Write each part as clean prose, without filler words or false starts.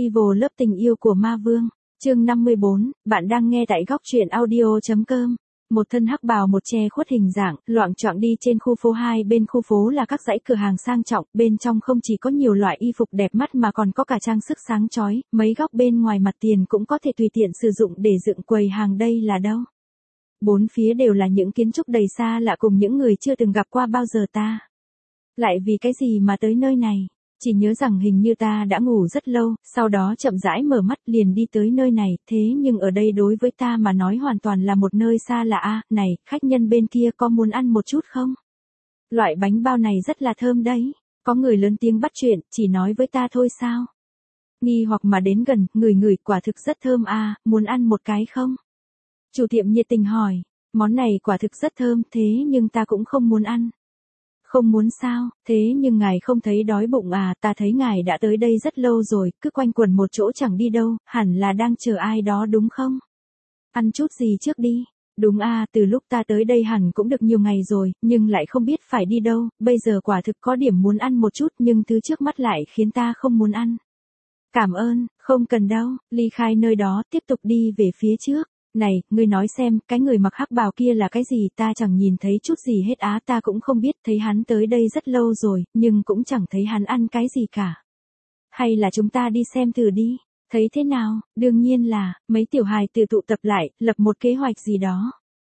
Evil lớp tình yêu của ma vương, chương 54, bạn đang nghe tại góc truyện audio.com. Một thân hắc bào một che khuất hình dạng, loạng choạng đi trên khu phố, hai bên khu phố là các dãy cửa hàng sang trọng, bên trong không chỉ có nhiều loại y phục đẹp mắt mà còn có cả trang sức sáng chói, mấy góc bên ngoài mặt tiền cũng có thể tùy tiện sử dụng để dựng quầy hàng. Đây là đâu? Bốn phía đều là những kiến trúc đầy xa lạ cùng những người chưa từng gặp qua bao giờ. Ta lại vì cái gì mà tới nơi này? Chỉ nhớ rằng hình như ta đã ngủ rất lâu, sau đó chậm rãi mở mắt liền đi tới nơi này, thế nhưng ở đây đối với ta mà nói hoàn toàn là một nơi xa lạ. Này, khách nhân bên kia có muốn ăn một chút không? Loại bánh bao này rất là thơm đấy. Có người lớn tiếng bắt chuyện, chỉ nói với ta thôi sao? Nghi hoặc mà đến gần, ngửi quả thực rất thơm muốn ăn một cái không? Chủ tiệm nhiệt tình hỏi, món này quả thực rất thơm, thế nhưng ta cũng không muốn ăn. Không muốn sao? Thế nhưng ngài không thấy đói bụng ta thấy ngài đã tới đây rất lâu rồi, cứ quanh quẩn một chỗ chẳng đi đâu, hẳn là đang chờ ai đó đúng không? Ăn chút gì trước đi. Đúng từ lúc ta tới đây hẳn cũng được nhiều ngày rồi, nhưng lại không biết phải đi đâu, bây giờ quả thực có điểm muốn ăn một chút nhưng thứ trước mắt lại khiến ta không muốn ăn. Cảm ơn, không cần đâu, ly khai nơi đó, tiếp tục đi về phía trước. Này, ngươi nói xem, cái người mặc hắc bào kia là cái gì? Ta chẳng nhìn thấy chút gì hết ta cũng không biết, thấy hắn tới đây rất lâu rồi, nhưng cũng chẳng thấy hắn ăn cái gì cả. Hay là chúng ta đi xem thử đi, thấy thế nào? Đương nhiên là, mấy tiểu hài tử tụ tập lại, lập một kế hoạch gì đó.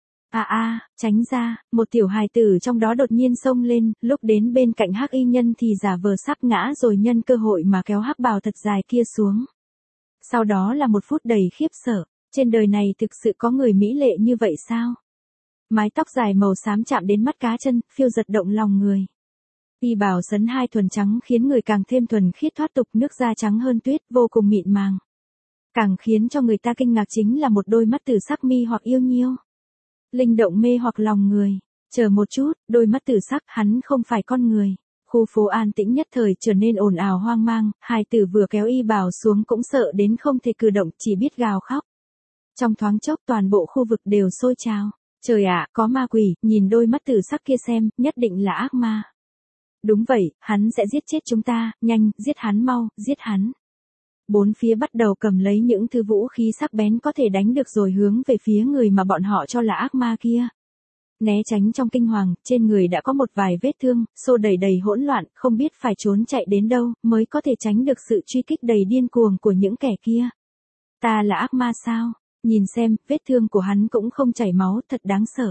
Tránh ra, một tiểu hài tử trong đó đột nhiên xông lên, lúc đến bên cạnh hắc y nhân thì giả vờ sắp ngã rồi nhân cơ hội mà kéo hắc bào thật dài kia xuống. Sau đó là một phút đầy khiếp sợ. Trên đời này thực sự có người mỹ lệ như vậy sao? Mái tóc dài màu xám chạm đến mắt cá chân, phiêu giật động lòng người. Y bào sấn hai thuần trắng khiến người càng thêm thuần khiết thoát tục, nước da trắng hơn tuyết, vô cùng mịn màng. Càng khiến cho người ta kinh ngạc chính là một đôi mắt tử sắc mi hoặc yêu nhiêu. Linh động mê hoặc lòng người. Chờ một chút, đôi mắt tử sắc, hắn không phải con người. Khu phố an tĩnh nhất thời trở nên ồn ào hoang mang, hai tử vừa kéo y bào xuống cũng sợ đến không thể cử động, chỉ biết gào khóc. Trong thoáng chốc toàn bộ khu vực đều sôi trào. Trời có ma quỷ, nhìn đôi mắt tử sắc kia xem, nhất định là ác ma. Đúng vậy, hắn sẽ giết chết chúng ta, nhanh, giết hắn mau, giết hắn. Bốn phía bắt đầu cầm lấy những thứ vũ khí sắc bén có thể đánh được rồi hướng về phía người mà bọn họ cho là ác ma kia. Né tránh trong kinh hoàng, trên người đã có một vài vết thương, xô đầy hỗn loạn, không biết phải trốn chạy đến đâu, mới có thể tránh được sự truy kích đầy điên cuồng của những kẻ kia. Ta là ác ma sao? Nhìn xem, vết thương của hắn cũng không chảy máu, thật đáng sợ.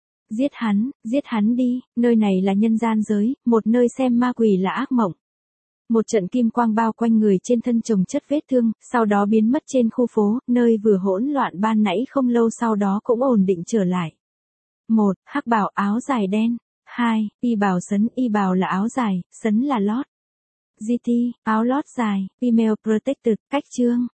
Giết hắn đi, nơi này là nhân gian giới, một nơi xem ma quỷ là ác mộng. Một trận kim quang bao quanh người trên thân chồng chất vết thương, sau đó biến mất trên khu phố, nơi vừa hỗn loạn ban nãy không lâu sau đó cũng ổn định trở lại. 1. Hắc bào áo dài đen. 2. Y bào sấn, y bào là áo dài, sấn là lót. GT, áo lót dài, female protected, cách chương.